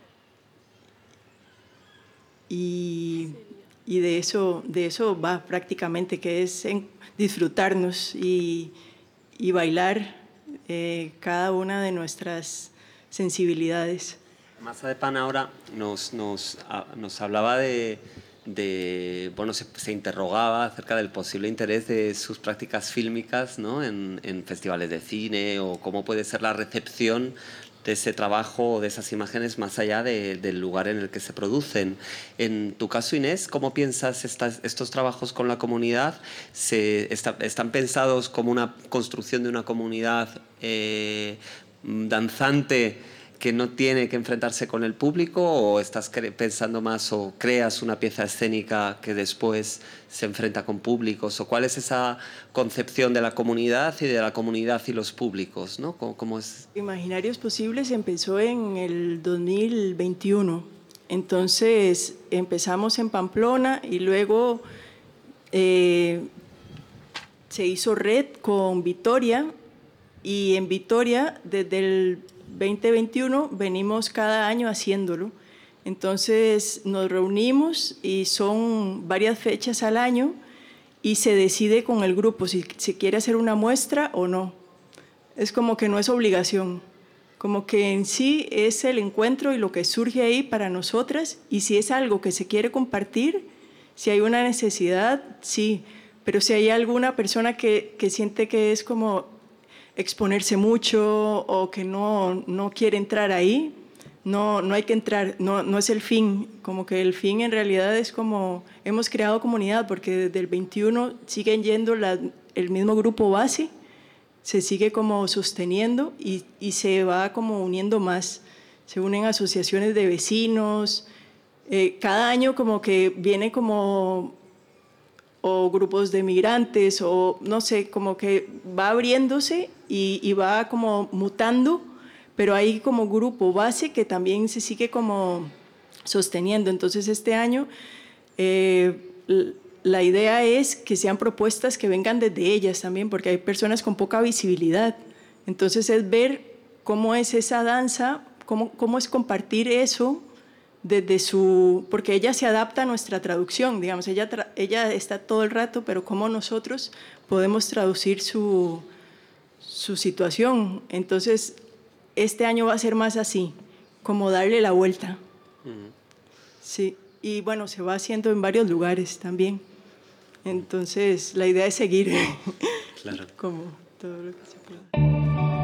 Y... Y de eso, de eso va prácticamente, que es en disfrutarnos y, y bailar eh, cada una de nuestras sensibilidades.
Masa de Pan ahora nos, nos, nos hablaba de, de bueno, se, se interrogaba acerca del posible interés de sus prácticas fílmicas, ¿no? en, en festivales de cine, o cómo puede ser la recepción de ese trabajo o de esas imágenes más allá de, del lugar en el que se producen. En tu caso, Inés, ¿cómo piensas estas, estos trabajos con la comunidad? Se, está, ¿Están pensados como una construcción de una comunidad eh, danzante que no tiene que enfrentarse con el público, o estás pensando más o creas una pieza escénica que después se enfrenta con públicos? ¿O cuál es esa concepción de la comunidad y de la comunidad y los públicos, ¿no? ¿Cómo, cómo es?
Imaginarios Posibles empezó en el dos mil veintiuno. Entonces empezamos en Pamplona y luego eh, se hizo red con Vitoria, y en Vitoria desde el veinte veintiuno venimos cada año haciéndolo. Entonces nos reunimos y son varias fechas al año y se decide con el grupo si se quiere hacer una muestra o no. Es como que no es obligación, como que en sí es el encuentro y lo que surge ahí para nosotras, y si es algo que se quiere compartir, si hay una necesidad, sí, pero si hay alguna persona que, que siente que es como exponerse mucho o que no, no quiere entrar ahí, no, no hay que entrar, no, no es el fin, como que el fin en realidad es como hemos creado comunidad, porque desde el veintiuno siguen yendo la, el mismo grupo base, se sigue como sosteniendo y, y se va como uniendo más, se unen asociaciones de vecinos, eh, cada año como que viene como o grupos de migrantes, o no sé, como que va abriéndose y, y va como mutando, pero hay como grupo base que también se sigue como sosteniendo. Entonces este año eh, la idea es que sean propuestas que vengan desde ellas también, porque hay personas con poca visibilidad. Entonces es ver cómo es esa danza, cómo, cómo es compartir eso desde su... Porque ella se adapta a nuestra traducción, digamos, ella, tra, ella está todo el rato, pero cómo nosotros podemos traducir su, su situación. Entonces, este año va a ser más así, como darle la vuelta. Uh-huh. Sí, y bueno, se va haciendo en varios lugares también. Entonces, la idea es seguir
claro.
como todo lo que se pueda.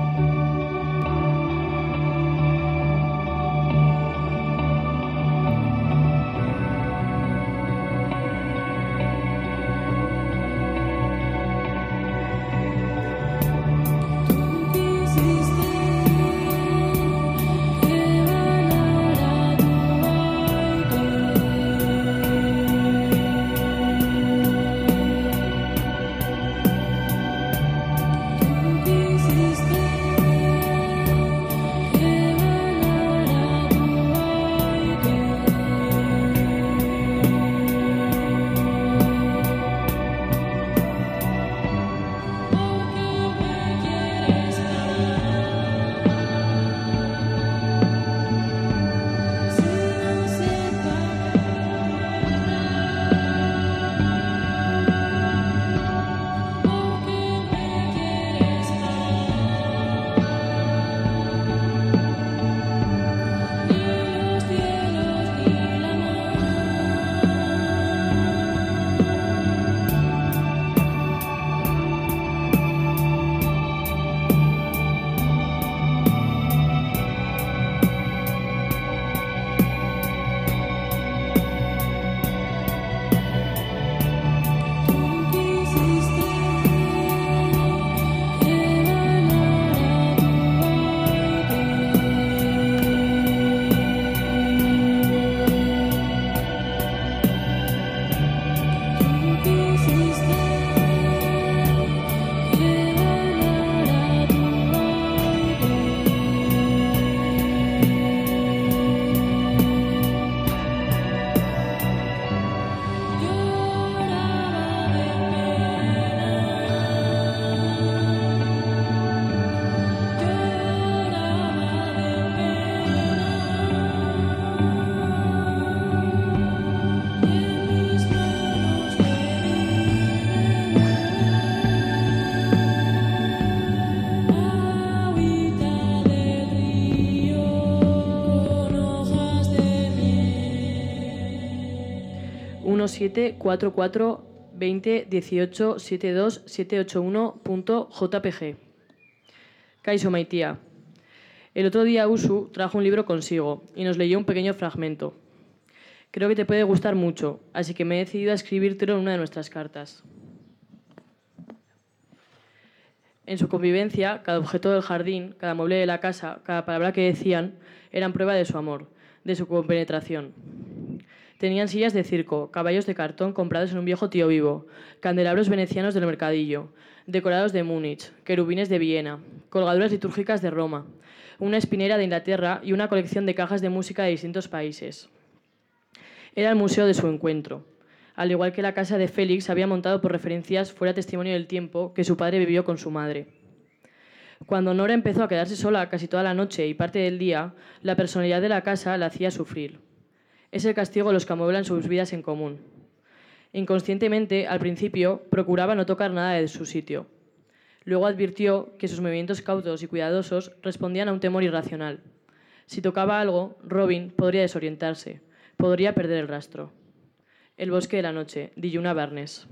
siete cuatro cuatro veinte dieciocho setenta y dos setecientos ochenta y uno punto J P G. Kaixo Maitia. El otro día Usu trajo un libro consigo y nos leyó un pequeño fragmento. Creo que te puede gustar mucho, así que me he decidido a escribírtelo en una de nuestras cartas. En su convivencia, cada objeto del jardín, cada mueble de la casa, cada palabra que decían, eran prueba de su amor, de su compenetración. Tenían sillas de circo, caballos de cartón comprados en un viejo tío vivo, candelabros venecianos del mercadillo, decorados de Múnich, querubines de Viena, colgaduras litúrgicas de Roma, una espinera de Inglaterra y una colección de cajas de música de distintos países. Era el museo de su encuentro. Al igual que la casa de Félix, había montado por referencias fuera testimonio del tiempo que su padre vivió con su madre. Cuando Nora empezó a quedarse sola casi toda la noche y parte del día, la personalidad de la casa la hacía sufrir. Es el castigo de los que amueblan sus vidas en común. Inconscientemente, al principio, procuraba no tocar nada de su sitio. Luego advirtió que sus movimientos cautos y cuidadosos respondían a un temor irracional. Si tocaba algo, Robin podría desorientarse, podría perder el rastro. El bosque de la noche, de Yuna Barnes.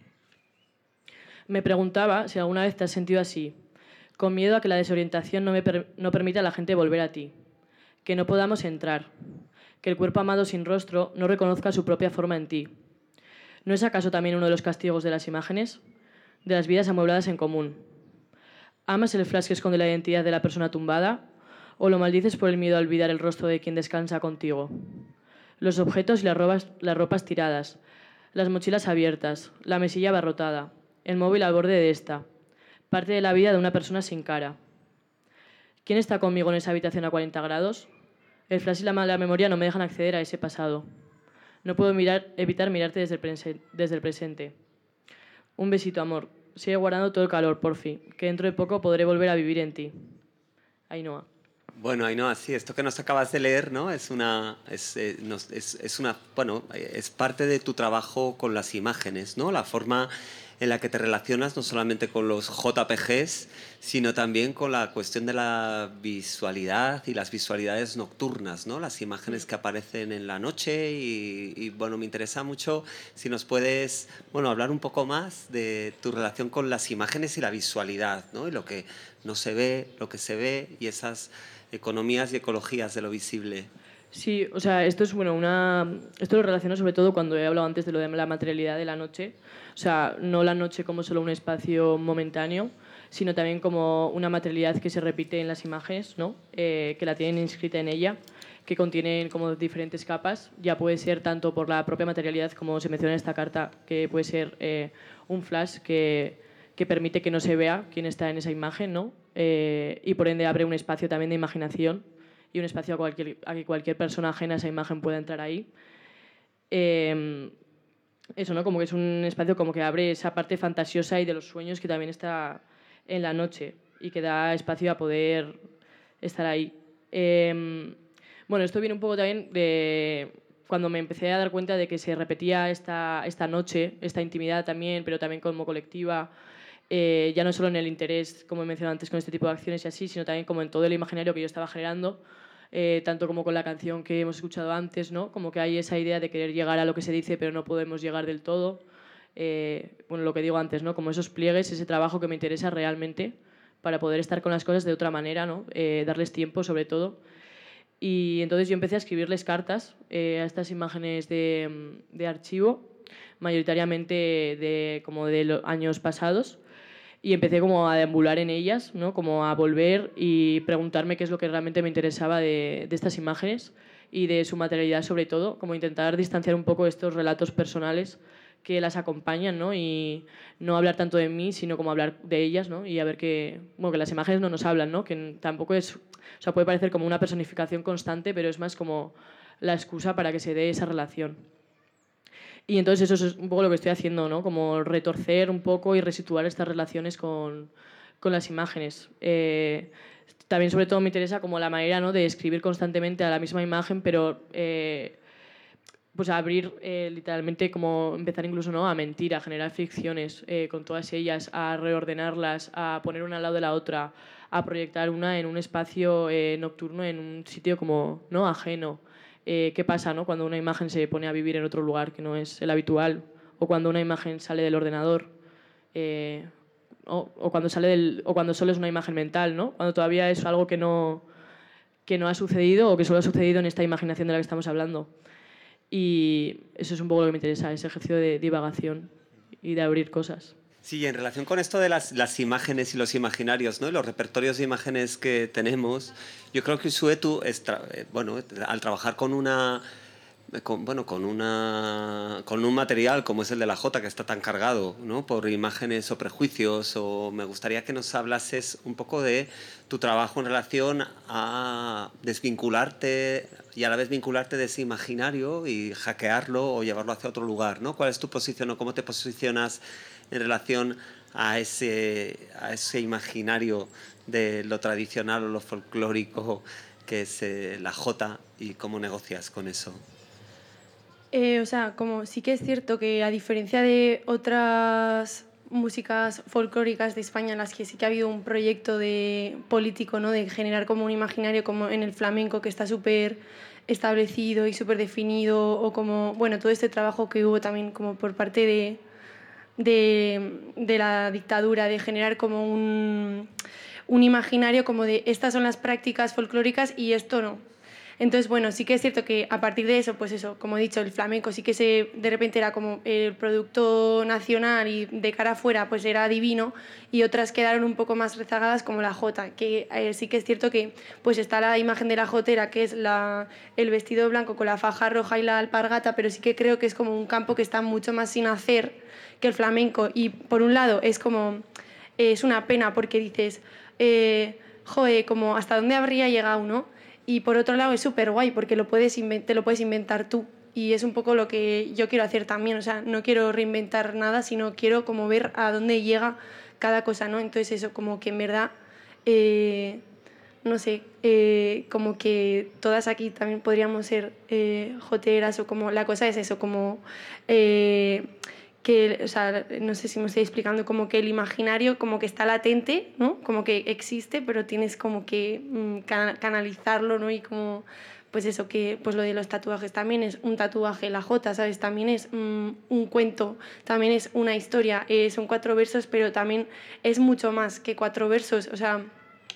Me preguntaba si alguna vez te has sentido así, con miedo a que la desorientación no, me per- no permita a la gente volver a ti, que no podamos entrar, que el cuerpo amado sin rostro no reconozca su propia forma en ti. ¿No es acaso también uno de los castigos de las imágenes? De las vidas amuebladas en común. ¿Amas el flash que esconde la identidad de la persona tumbada? ¿O lo maldices por el miedo a olvidar el rostro de quien descansa contigo? Los objetos y las ropas, las ropas tiradas, las mochilas abiertas, la mesilla abarrotada, el móvil al borde de esta. Parte de la vida de una persona sin cara. ¿Quién está conmigo en esa habitación a cuarenta grados? El flash y la mala memoria no me dejan acceder a ese pasado. No puedo mirar, evitar mirarte desde el, presen- desde el presente. Un besito, amor. Sigue guardando todo el calor, porfi, que dentro de poco podré volver a vivir en ti. Ainhoa.
Bueno, Ainhoa, sí, esto que nos acabas de leer, ¿no? Es una, es, eh, nos, es, es una, bueno, es parte de tu trabajo con las imágenes, ¿no? La forma en la que te relacionas no solamente con los J P Gs, sino también con la cuestión de la visualidad y las visualidades nocturnas, ¿no? Las imágenes que aparecen en la noche y, y bueno, me interesa mucho si nos puedes, bueno, hablar un poco más de tu relación con las imágenes y la visualidad, ¿no? Y lo que no se ve, lo que se ve y esas economías y ecologías de lo visible.
Sí, o sea, esto es bueno, una esto lo relaciono sobre todo cuando he hablado antes de lo de la materialidad de la noche. O sea, no la noche como solo un espacio momentáneo, sino también como una materialidad que se repite en las imágenes, ¿no? Eh, que la tienen inscrita en ella, que contienen como diferentes capas. Ya puede ser tanto por la propia materialidad, como se menciona en esta carta, que puede ser eh, un flash que, que permite que no se vea quién está en esa imagen, ¿no? Eh, y por ende abre un espacio también de imaginación y un espacio a, cualquier, a que cualquier persona ajena a esa imagen pueda entrar ahí. Eh, eso, ¿no? Como que es un espacio como que abre esa parte fantasiosa y de los sueños que también está en la noche y que da espacio a poder estar ahí. Eh, bueno, esto viene un poco también de cuando me empecé a dar cuenta de que se repetía esta, esta noche, esta intimidad también, pero también como colectiva, eh, ya no solo en el interés, como he mencionado antes, con este tipo de acciones y así, sino también como en todo el imaginario que yo estaba generando, eh, tanto como con la canción que hemos escuchado antes, ¿no? Como que hay esa idea de querer llegar a lo que se dice, pero no podemos llegar del todo. Eh, bueno, lo que digo antes, ¿no? Como esos pliegues, ese trabajo que me interesa realmente para poder estar con las cosas de otra manera, ¿no? Eh, darles tiempo, sobre todo. Y entonces yo empecé a escribirles cartas eh, a estas imágenes de, de archivo, mayoritariamente de, como de los años pasados, y empecé como a deambular en ellas, ¿no? Como a volver y preguntarme qué es lo que realmente me interesaba de, de estas imágenes y de su materialidad sobre todo, como intentar distanciar un poco estos relatos personales que las acompañan, ¿no? Y no hablar tanto de mí, sino como hablar de ellas, ¿no? Y a ver que, bueno, que las imágenes no nos hablan, ¿no? Que tampoco es, o sea, puede parecer como una personificación constante, pero es más como la excusa para que se dé esa relación. Y entonces eso es un poco lo que estoy haciendo, ¿no? Como retorcer un poco y resituar estas relaciones con, con las imágenes. Eh, también sobre todo me interesa como la manera, ¿no? De escribir constantemente a la misma imagen, pero eh, pues a abrir eh, literalmente, como empezar incluso, ¿no? A mentir, a generar ficciones eh, con todas ellas, a reordenarlas, a poner una al lado de la otra, a proyectar una en un espacio eh, nocturno, en un sitio como, ¿no? Ajeno. Eh, qué pasa, ¿no? Cuando una imagen se pone a vivir en otro lugar que no es el habitual, o cuando una imagen sale del ordenador, eh, o, o, cuando sale del, o cuando solo es una imagen mental, ¿no? Cuando todavía es algo que no, que no ha sucedido o que solo ha sucedido en esta imaginación de la que estamos hablando. Y eso es un poco lo que me interesa, ese ejercicio de divagación y de abrir cosas.
Sí, en relación con esto de las, las imágenes y los imaginarios, ¿no? Y los repertorios de imágenes que tenemos, yo creo que Suetu, es tra bueno, al trabajar con una, con, bueno, con una, con un material como es el de la Jota, que está tan cargado, ¿no? Por imágenes o prejuicios, o me gustaría que nos hablases un poco de tu trabajo en relación a desvincularte y a la vez vincularte de ese imaginario y hackearlo o llevarlo hacia otro lugar, ¿no? ¿Cuál es tu posición o cómo te posicionas en relación a ese, a ese imaginario de lo tradicional o lo folclórico que es eh, la Jota y cómo negocias con eso?
Eh, o sea, como sí que es cierto que a diferencia de otras músicas folclóricas de España en las que sí que ha habido un proyecto de político, ¿no? De generar como un imaginario como en el flamenco que está súper establecido y súper definido, o como, bueno, todo este trabajo que hubo también como por parte de De, de la dictadura, de generar como un, un imaginario como de estas son las prácticas folclóricas y esto no. Entonces, bueno, sí que es cierto que a partir de eso, pues eso, como he dicho, el flamenco sí que se, de repente era como el producto nacional y de cara afuera pues era divino, y otras quedaron un poco más rezagadas como la jota, que eh, sí que es cierto que pues está la imagen de la jotera, que es la, el vestido blanco con la faja roja y la alpargata, pero sí que creo que es como un campo que está mucho más sin hacer que el flamenco, y por un lado es como, eh, es una pena porque dices, eh, joe, como hasta dónde habría llegado, ¿no? Y por otro lado es súper guay porque lo puedes te lo puedes inventar tú, y es un poco lo que yo quiero hacer también, o sea, no quiero reinventar nada, sino quiero como ver a dónde llega cada cosa, ¿no? Entonces eso, como que en verdad, eh, no sé, eh, como que todas aquí también podríamos ser eh, joteras, o como la cosa es eso, como eh, que, o sea, no sé si me estoy explicando, como que el imaginario como que está latente, ¿no? Como que existe, pero tienes como que mm, can- canalizarlo, ¿no? Y como, pues eso, que pues lo de los tatuajes también es un tatuaje, la jota, ¿sabes? También es mm, un cuento, también es una historia, eh, son cuatro versos, pero también es mucho más que cuatro versos, o sea...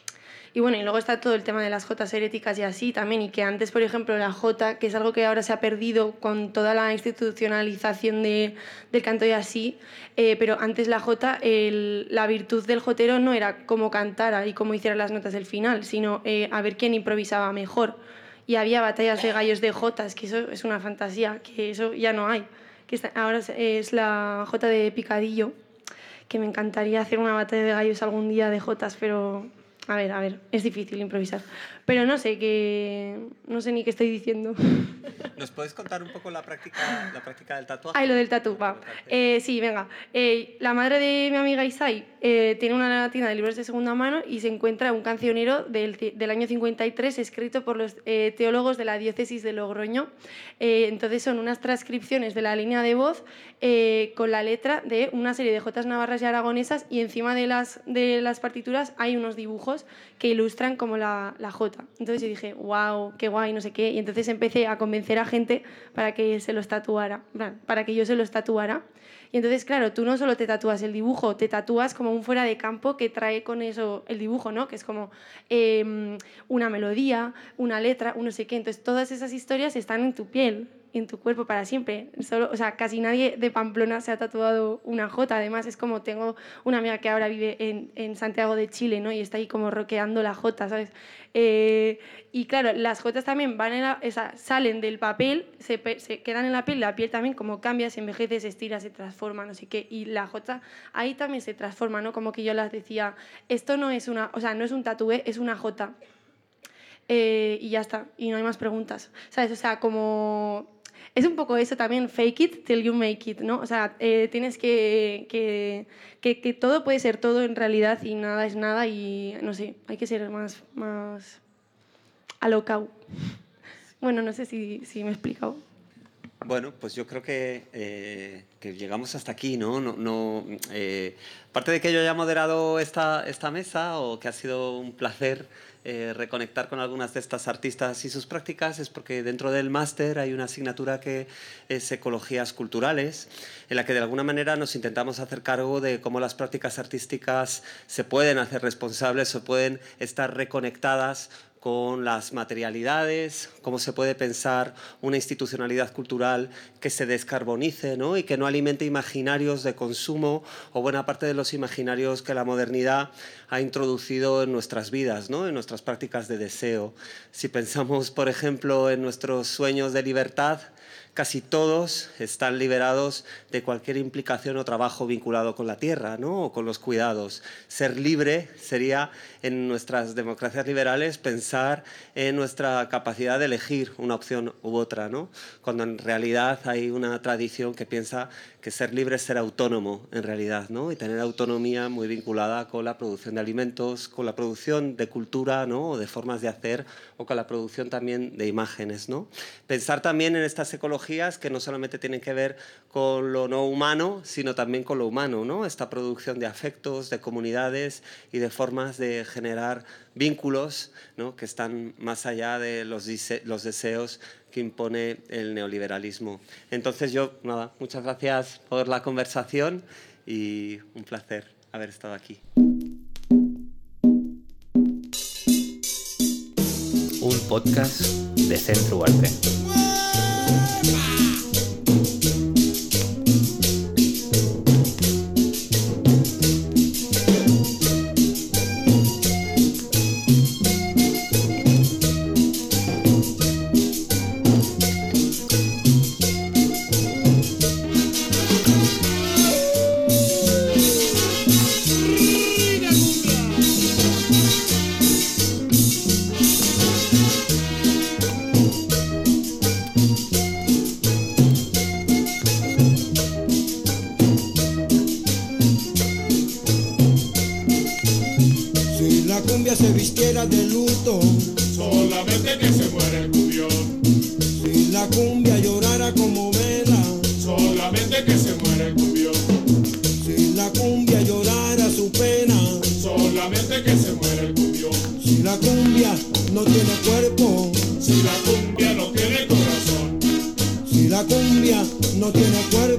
Y bueno, y luego está todo el tema de las jotas heréticas y así también, y que antes, por ejemplo, la jota, que es algo que ahora se ha perdido con toda la institucionalización de, del canto y así, eh, pero antes la jota, el, la virtud del jotero no era cómo cantara y cómo hiciera las notas del final, sino eh, a ver quién improvisaba mejor. Y había batallas de gallos de jotas, que eso es una fantasía, que eso ya no hay. Que está, ahora es la jota de picadillo, que me encantaría hacer una batalla de gallos algún día de jotas, pero... A ver, a ver, es difícil improvisar. Pero no sé, que no sé ni qué estoy diciendo.
¿Nos puedes contar un poco la práctica, la práctica del tatuaje?
Ay, lo del tatu, va. Eh, sí, venga. Eh, la madre de mi amiga Isai eh, tiene una tienda de libros de segunda mano y se encuentra un cancionero del, del año cincuenta y tres escrito por los eh, teólogos de la diócesis de Logroño. Eh, entonces son unas transcripciones de la línea de voz eh, con la letra de una serie de jotas navarras y aragonesas, y encima de las, de las partituras hay unos dibujos que ilustran como la, la jota. Entonces yo dije, wow, qué guay, no sé qué. Y entonces empecé a convencer a gente para que se los tatuara, para que yo se los tatuara. Y entonces, claro, tú no solo te tatúas el dibujo, te tatúas como un fuera de campo que trae con eso el dibujo, ¿no? Que es como eh, una melodía, una letra, un no sé qué. Entonces todas esas historias están en tu piel, en tu cuerpo para siempre. Solo, o sea, casi nadie de Pamplona se ha tatuado una jota. Además, es como, tengo una amiga que ahora vive en, en Santiago de Chile, ¿no? Y está ahí como rockeando la jota, ¿sabes? Eh, y claro, las jotas también van en la, o sea, salen del papel, se, se quedan en la piel, la piel también como cambia, se envejece, se estira, se transforma, no sé qué. Y la jota ahí también se transforma, ¿no? Como que yo les decía, esto no es una, o sea, no es un tatué, es una jota. Eh, y ya está, y no hay más preguntas, ¿sabes? O sea, como... Es un poco eso también, fake it till you make it, ¿no? O sea, eh, tienes que que, que... que todo puede ser todo en realidad y nada es nada, y no sé, hay que ser más, más alocao. Bueno, no sé si, si me he explicado.
Bueno, pues yo creo que, eh, que llegamos hasta aquí, ¿no? no, no eh, parte de que yo haya moderado esta, esta mesa, o que ha sido un placer eh, reconectar con algunas de estas artistas y sus prácticas, es porque dentro del máster hay una asignatura que es Ecologías Culturales, en la que de alguna manera nos intentamos hacer cargo de cómo las prácticas artísticas se pueden hacer responsables o pueden estar reconectadas con las materialidades, cómo se puede pensar una institucionalidad cultural que se descarbonice, ¿no? Y que no alimente imaginarios de consumo o buena parte de los imaginarios que la modernidad ha introducido en nuestras vidas, ¿no? En nuestras prácticas de deseo. Si pensamos, por ejemplo, en nuestros sueños de libertad, casi todos están liberados de cualquier implicación o trabajo vinculado con la tierra, ¿no? O con los cuidados. Ser libre sería, en nuestras democracias liberales, pensar en nuestra capacidad de elegir una opción u otra, ¿no? Cuando en realidad hay una tradición que piensa que ser libre es ser autónomo, en realidad, ¿no? Y tener autonomía muy vinculada con la producción de alimentos, con la producción de cultura, ¿no? O de formas de hacer, o con la producción también de imágenes, ¿no? Pensar también en estas ecologías que no solamente tienen que ver con lo no humano, sino también con lo humano, ¿no? Esta producción de afectos, de comunidades y de formas de generar vínculos, ¿no? Que están más allá de los, los deseos que impone el neoliberalismo. Entonces yo, nada, muchas gracias por la conversación y un placer haber estado aquí.
Un podcast de Centro Arte.
cumbia se vistiera de luto,
solamente que se muera el cumbión.
Si la cumbia llorara como vela,
solamente que se muera el cumbión.
Si la cumbia llorara su pena,
solamente que se muera el cumbión.
Si la cumbia no tiene cuerpo,
si la cumbia no tiene corazón,
si la cumbia no tiene cuerpo,